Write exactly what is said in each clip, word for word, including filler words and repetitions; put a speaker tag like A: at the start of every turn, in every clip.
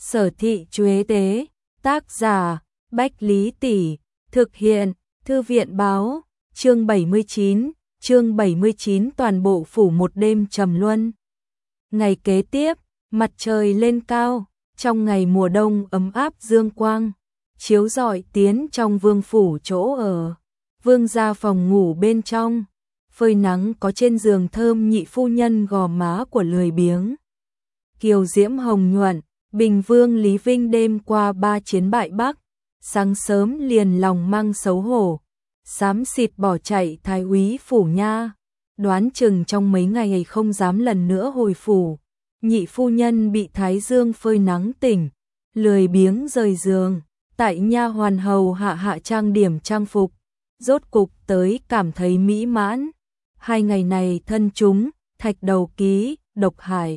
A: Sở thị Chuế Tế, tác giả, Bách Lý Tỷ, thực hiện, Thư viện báo, chương bảy mươi chín, chương bảy mươi chín toàn bộ phủ một đêm trầm luân. Ngày kế tiếp, mặt trời lên cao, trong ngày mùa đông ấm áp dương quang, chiếu rọi tiến trong vương phủ chỗ ở. Vương gia phòng ngủ bên trong, phơi nắng có trên giường thơm nhị phu nhân gò má của lười biếng. Kiều diễm hồng nhuận, Bình Vương Lý Vinh đêm qua ba chiến bại Bắc, sáng sớm liền lòng mang xấu hổ, xám xịt bỏ chạy thái úy phủ nha, đoán chừng trong mấy ngày không dám lần nữa hồi phủ. Nhị phu nhân bị thái dương phơi nắng tỉnh, lười biếng rời giường, tại nha hoàn hầu hạ hạ trang điểm trang phục, rốt cục tới cảm thấy mỹ mãn. Hai ngày này thân chúng, thạch đầu ký, độc hải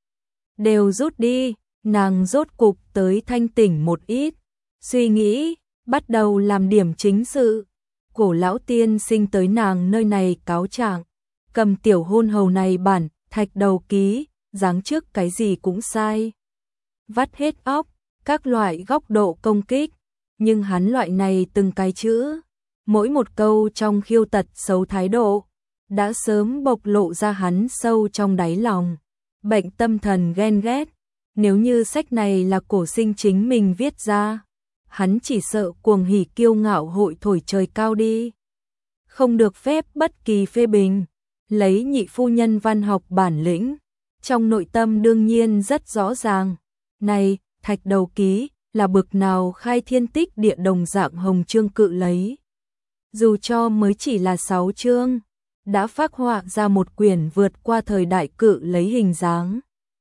A: đều rút đi, nàng rốt cục tới thanh tỉnh một ít, suy nghĩ, bắt đầu làm điểm chính sự. Cổ lão tiên sinh tới nàng nơi này cáo trạng, cầm tiểu hôn hầu này bản, thạch đầu ký, giáng trước cái gì cũng sai. Vắt hết óc, các loại góc độ công kích, nhưng hắn loại này từng cái chữ, mỗi một câu trong khiêu tật xấu thái độ, đã sớm bộc lộ ra hắn sâu trong đáy lòng. Bệnh tâm thần ghen ghét, nếu như sách này là cổ sinh chính mình viết ra, hắn chỉ sợ cuồng hỉ kiêu ngạo hội thổi trời cao đi. Không được phép bất kỳ phê bình, lấy nhị phu nhân văn học bản lĩnh, trong nội tâm đương nhiên rất rõ ràng. Này, thạch đầu ký, là bực nào khai thiên tích địa đồng dạng hồng chương cự lấy. Dù cho mới chỉ là sáu chương, đã phác họa ra một quyển vượt qua thời đại cự lấy hình dáng.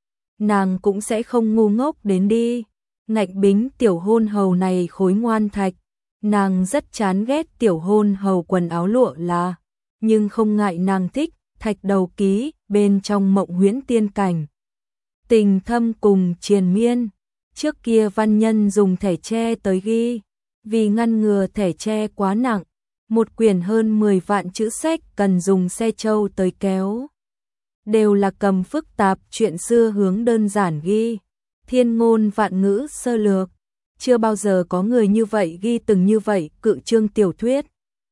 A: Nàng cũng sẽ không ngu ngốc đến đi. Ngạch bính tiểu hôn hầu này khối ngoan thạch, nàng rất chán ghét tiểu hôn hầu quần áo lụa là, nhưng không ngại nàng thích thạch đầu ký bên trong mộng huyễn tiên cảnh. Tình thâm cùng triền miên, trước kia văn nhân dùng thẻ tre tới ghi, vì ngăn ngừa thẻ tre quá nặng, một quyển hơn mười vạn chữ sách cần dùng xe trâu tới kéo. Đều là cầm phức tạp chuyện xưa hướng đơn giản ghi, thiên ngôn vạn ngữ sơ lược, chưa bao giờ có người như vậy ghi từng như vậy cự chương tiểu thuyết.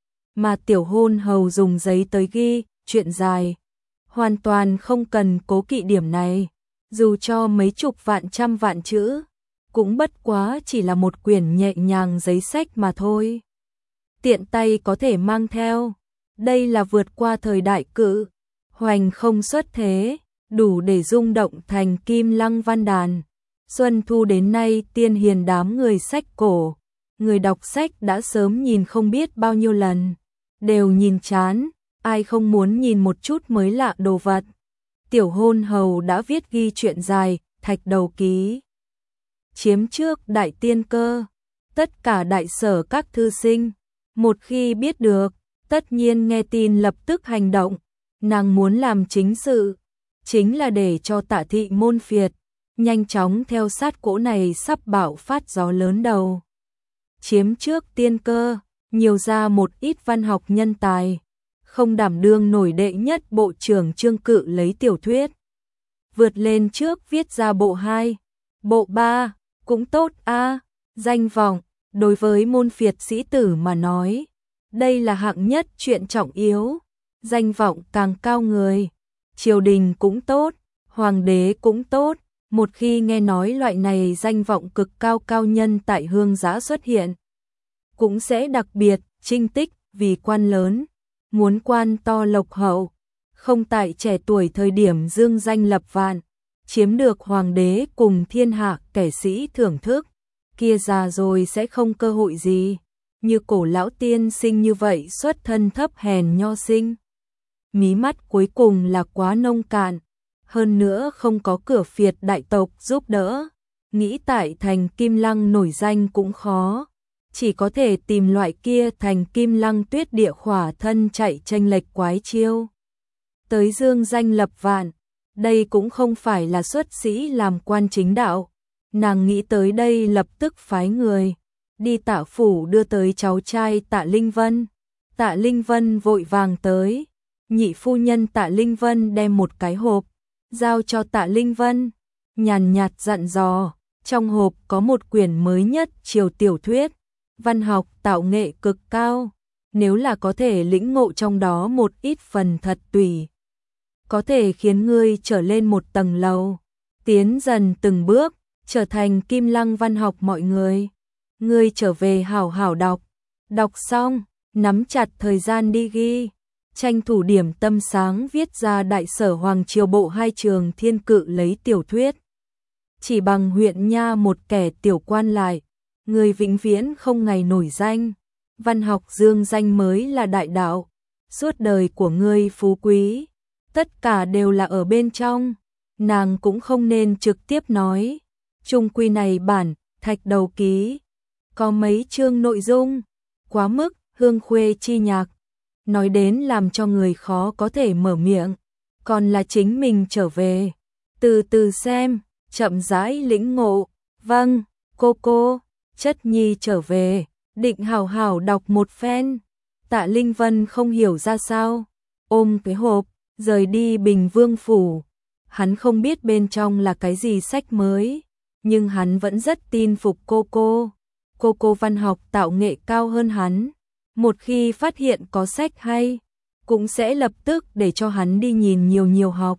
A: Mà tiểu hôn hầu dùng giấy tới ghi, chuyện dài, hoàn toàn không cần cố kỵ điểm này, dù cho mấy chục vạn trăm vạn chữ, cũng bất quá chỉ là một quyển nhẹ nhàng giấy sách mà thôi. Tiện tay có thể mang theo, đây là vượt qua thời đại cự, hoành không xuất thế, đủ để rung động thành kim lăng văn đàn. Xuân thu đến nay tiên hiền đám người sách cổ, người đọc sách đã sớm nhìn không biết bao nhiêu lần, đều nhìn chán, ai không muốn nhìn một chút mới lạ đồ vật. Tiểu hôn hầu đã viết ghi chuyện dài, thạch đầu ký, chiếm trước đại tiên cơ, tất cả đại sở các thư sinh, một khi biết được, tất nhiên nghe tin lập tức hành động. Nàng muốn làm chính sự, chính là để cho Tạ thị môn phiệt nhanh chóng theo sát cỗ này sắp bạo phát gió lớn đầu. Chiếm trước tiên cơ, nhiều ra một ít văn học nhân tài, không đảm đương nổi đệ nhất bộ trưởng chương cự lấy tiểu thuyết. Vượt lên trước viết ra bộ hai, bộ ba, cũng tốt a. Danh vọng, đối với môn phiệt sĩ tử mà nói, đây là hạng nhất chuyện trọng yếu. Danh vọng càng cao người, triều đình cũng tốt, hoàng đế cũng tốt, một khi nghe nói loại này danh vọng cực cao cao nhân tại hương giã xuất hiện, cũng sẽ đặc biệt trinh tích vì quan lớn, muốn quan to lộc hậu, không tại trẻ tuổi thời điểm dương danh lập vạn, chiếm được hoàng đế cùng thiên hạ kẻ sĩ thưởng thức, kia già rồi sẽ không cơ hội gì, như cổ lão tiên sinh như vậy xuất thân thấp hèn nho sinh. Mí mắt cuối cùng là quá nông cạn, hơn nữa không có cửa phiệt đại tộc giúp đỡ, nghĩ tại thành Kim Lăng nổi danh cũng khó, chỉ có thể tìm loại kia thành Kim Lăng tuyết địa khỏa thân chạy chênh lệch quái chiêu. Tới dương danh lập vạn, đây cũng không phải là xuất sĩ làm quan chính đạo, nàng nghĩ tới đây lập tức phái người, đi Tạ phủ đưa tới cháu trai Tạ Linh Vân. Tạ Linh Vân vội vàng tới. Nhị phu nhân Tạ Linh Vân đem một cái hộp, giao cho Tạ Linh Vân, nhàn nhạt dặn dò, Trong hộp có một quyển mới nhất Triều tiểu thuyết, văn học tạo nghệ cực cao, nếu là có thể lĩnh ngộ trong đó một ít phần thật tùy, có thể khiến ngươi trở lên một tầng lầu, tiến dần từng bước, trở thành Kim Lăng văn học mọi người. Ngươi trở về hảo hảo đọc, đọc xong, nắm chặt thời gian đi ghi, tranh thủ điểm tâm sáng viết ra Đại Sở Hoàng Triều bộ hai trường thiên cự lấy tiểu thuyết. Chỉ bằng huyện nha một kẻ tiểu quan lại, người vĩnh viễn không ngày nổi danh, văn học dương danh mới là đại đạo, suốt đời của ngươi phú quý, tất cả đều là ở bên trong, nàng cũng không nên trực tiếp nói. Chung quy này bản, Thạch Đầu Ký, có mấy chương nội dung, quá mức, hương khuê chi nhạc, nói đến làm cho người khó có thể mở miệng, còn là chính mình trở về, từ từ xem, chậm rãi lĩnh ngộ. Vâng, cô cô, chất nhi trở về, định hào hào đọc một phen. Tạ Linh Vân không hiểu ra sao, ôm cái hộp, rời đi Bình Vương phủ. Hắn không biết bên trong là cái gì sách mới, nhưng hắn vẫn rất tin phục cô cô. Cô cô văn học tạo nghệ cao hơn hắn, một khi phát hiện có sách hay, cũng sẽ lập tức để cho hắn đi nhìn nhiều nhiều học.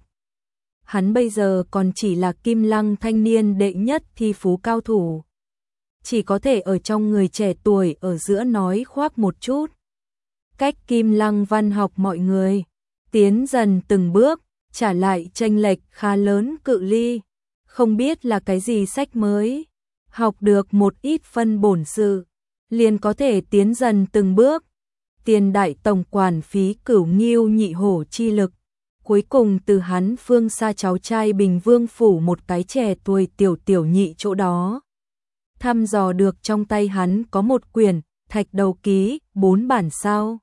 A: Hắn bây giờ còn chỉ là Kim Lăng thanh niên đệ nhất thi phú cao thủ, chỉ có thể ở trong người trẻ tuổi ở giữa nói khoác một chút. Cách Kim Lăng văn học mọi người, tiến dần từng bước, trả lại chênh lệch khá lớn cự ly, không biết là cái gì sách mới, học được một ít phân bổn sự, liền có thể tiến dần từng bước. Tiền đại tổng quản phí cửu nghiêu nhị hổ chi lực, cuối cùng từ hắn phương xa cháu trai Bình Vương phủ một cái trẻ tuổi tiểu tiểu nhị chỗ đó, thăm dò được trong tay hắn có một quyển Thạch Đầu Ký, bốn bản sao,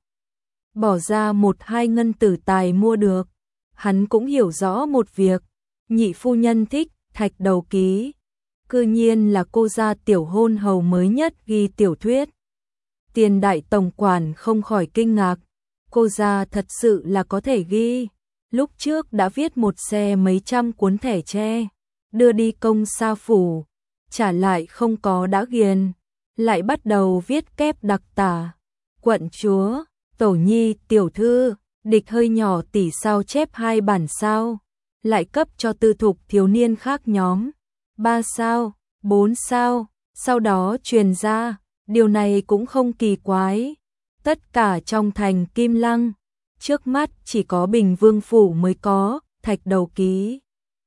A: bỏ ra một hai ngân tử tài mua được. Hắn cũng hiểu rõ một việc, nhị phu nhân thích Thạch Đầu Ký, cư nhiên là cô gia tiểu hôn hầu mới nhất ghi tiểu thuyết. Tiền đại tổng quản không khỏi kinh ngạc, cô gia thật sự là có thể ghi, lúc trước đã viết một xe mấy trăm cuốn thẻ tre, đưa đi công sa phủ, trả lại không có đã ghiền, lại bắt đầu viết kép đặc tả. Quận chúa, tổ nhi, tiểu thư, địch hơi nhỏ tỷ sao chép hai bản sao, lại cấp cho tư thục thiếu niên khác nhóm, ba sao, bốn sao, sau đó truyền ra, điều này cũng không kỳ quái. Tất cả trong thành Kim Lăng, trước mắt chỉ có Bình Vương phủ mới có Thạch Đầu Ký,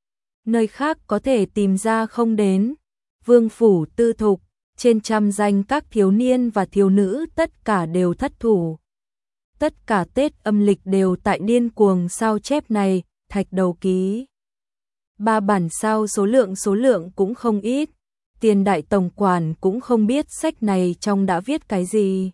A: nơi khác có thể tìm ra không đến. Vương phủ tư thục, trên trăm danh các thiếu niên và thiếu nữ tất cả đều thất thủ. Tất cả Tết âm lịch đều tại điên cuồng sao chép này, Thạch Đầu Ký. Ba bản sao số lượng số lượng cũng không ít, tiền đại tổng quản cũng không biết sách này trong đã viết cái gì.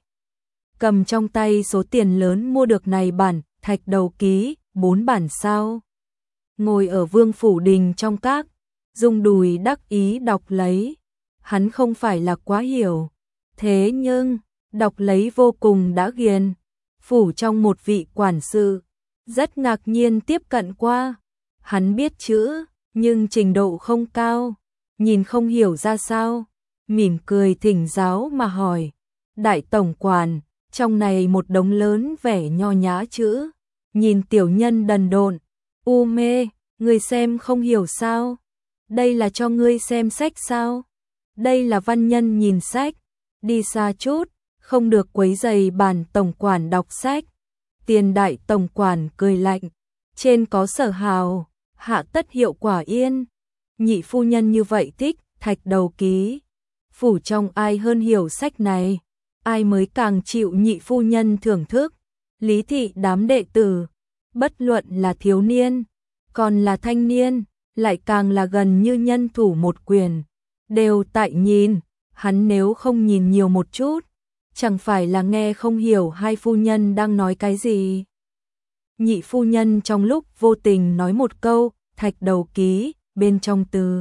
A: Cầm trong tay số tiền lớn mua được này bản Thạch Đầu Ký, bốn bản sao. Ngồi ở Vương phủ đình trong các, dùng đùi đắc ý đọc lấy. Hắn không phải là quá hiểu, thế nhưng đọc lấy vô cùng đã ghiền. Phủ trong một vị quản sự, rất ngạc nhiên tiếp cận qua. Hắn biết chữ, nhưng trình độ không cao, nhìn không hiểu ra sao, mỉm cười thỉnh giáo mà hỏi. Đại tổng quản, trong này một đống lớn vẻ nho nhã chữ, nhìn tiểu nhân đần độn, u mê, người xem không hiểu sao? Đây là cho ngươi xem sách sao? Đây là văn nhân nhìn sách, đi xa chút, không được quấy rầy bản tổng quản đọc sách. Tiền đại tổng quản cười lạnh, trên có sở hào, hạ tất hiệu quả yên. Nhị phu nhân như vậy thích Thạch Đầu Ký, phủ trong ai hơn hiểu sách này, ai mới càng chịu nhị phu nhân thưởng thức. Lý thị đám đệ tử, bất luận là thiếu niên, còn là thanh niên, lại càng là gần như nhân thủ một quyền, đều tại nhìn. Hắn nếu không nhìn nhiều một chút, chẳng phải là nghe không hiểu hai phu nhân đang nói cái gì. Nhị phu nhân trong lúc vô tình nói một câu Thạch Đầu Ký, bên trong từ,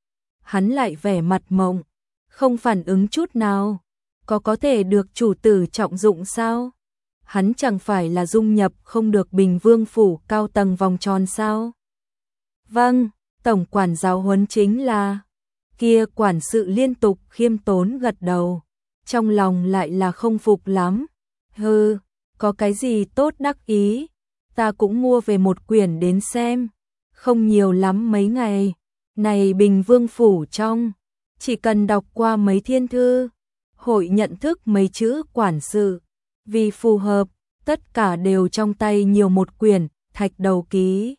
A: hắn lại vẻ mặt mộng, không phản ứng chút nào. Có có thể được chủ tử trọng dụng sao? Hắn chẳng phải là dung nhập không được Bình Vương phủ cao tầng vòng tròn sao? Vâng, tổng quản giáo huấn chính là Kia quản sự liên tục khiêm tốn gật đầu, trong lòng lại là không phục lắm. Hừ, có cái gì tốt đắc ý, ta cũng mua về một quyển đến xem, không nhiều lắm mấy ngày. Này Bình Vương phủ trong, chỉ cần đọc qua mấy thiên thư, hội nhận thức mấy chữ quản sự, vì phù hợp, tất cả đều trong tay nhiều một quyển, Thạch Đầu Ký.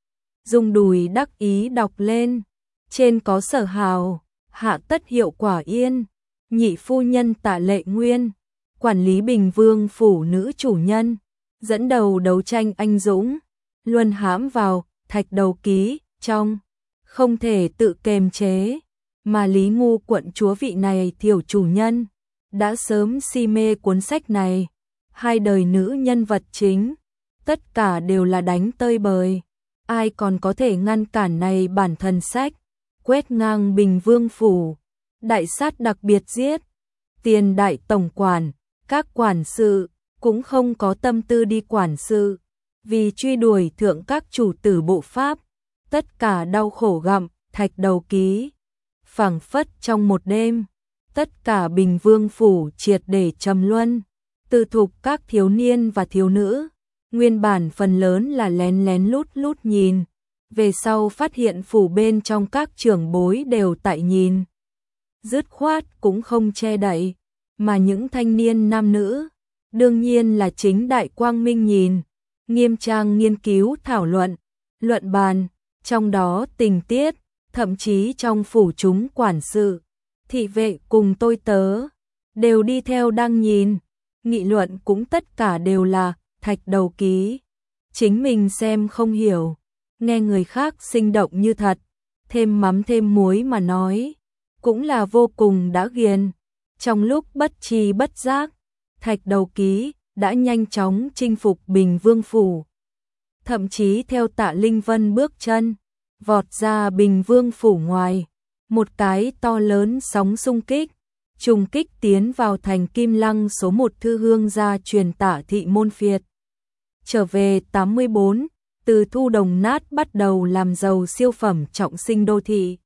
A: Dung đùi đắc ý đọc lên, trên có Sở Hào, hạ tất hiệu quả yên, nhị phu nhân Tạ Lệ Nguyên, quản lý Bình Vương phủ nữ chủ nhân, dẫn đầu đấu tranh anh dũng, luôn hãm vào Thạch Đầu Ký trong, không thể tự kềm chế, mà Lý Ngu quận chúa vị này tiểu chủ nhân, đã sớm si mê cuốn sách này, hai đời nữ nhân vật chính, tất cả đều là đánh tơi bời, ai còn có thể ngăn cản này bản thần sách, quét ngang Bình Vương phủ, đại sát đặc biệt giết, tiền đại tổng quản, các quản sự, cũng không có tâm tư đi quản sự, vì truy đuổi thượng các chủ tử bộ pháp, tất cả đau khổ gặm, Thạch Đầu Ký, phảng phất trong một đêm, tất cả Bình Vương phủ triệt để trầm luân, tư thục các thiếu niên và thiếu nữ, nguyên bản phần lớn là lén lén lút lút nhìn, về sau phát hiện phủ bên trong các trưởng bối đều tại nhìn, dứt khoát cũng không che đậy, mà những thanh niên nam nữ, đương nhiên là chính đại quang minh nhìn, nghiêm trang nghiên cứu thảo luận, luận bàn, trong đó tình tiết, thậm chí trong phủ chúng quản sự, thị vệ cùng tôi tớ, đều đi theo đang nhìn, nghị luận cũng tất cả đều là Thạch Đầu Ký. Chính mình xem không hiểu, nghe người khác sinh động như thật, thêm mắm thêm muối mà nói, cũng là vô cùng đã ghiền. Trong lúc bất tri bất giác, Thạch Đầu Ký đã nhanh chóng chinh phục Bình Vương phủ. Thậm chí theo Tạ Linh Vân bước chân, vọt ra Bình Vương phủ ngoài, một cái to lớn sóng xung kích, trùng kích tiến vào thành Kim Lăng số một thư hương gia truyền Tạ thị môn phiệt. Trở về tám mươi bốn, từ thu đồng nát bắt đầu làm giàu siêu phẩm trọng sinh đô thị.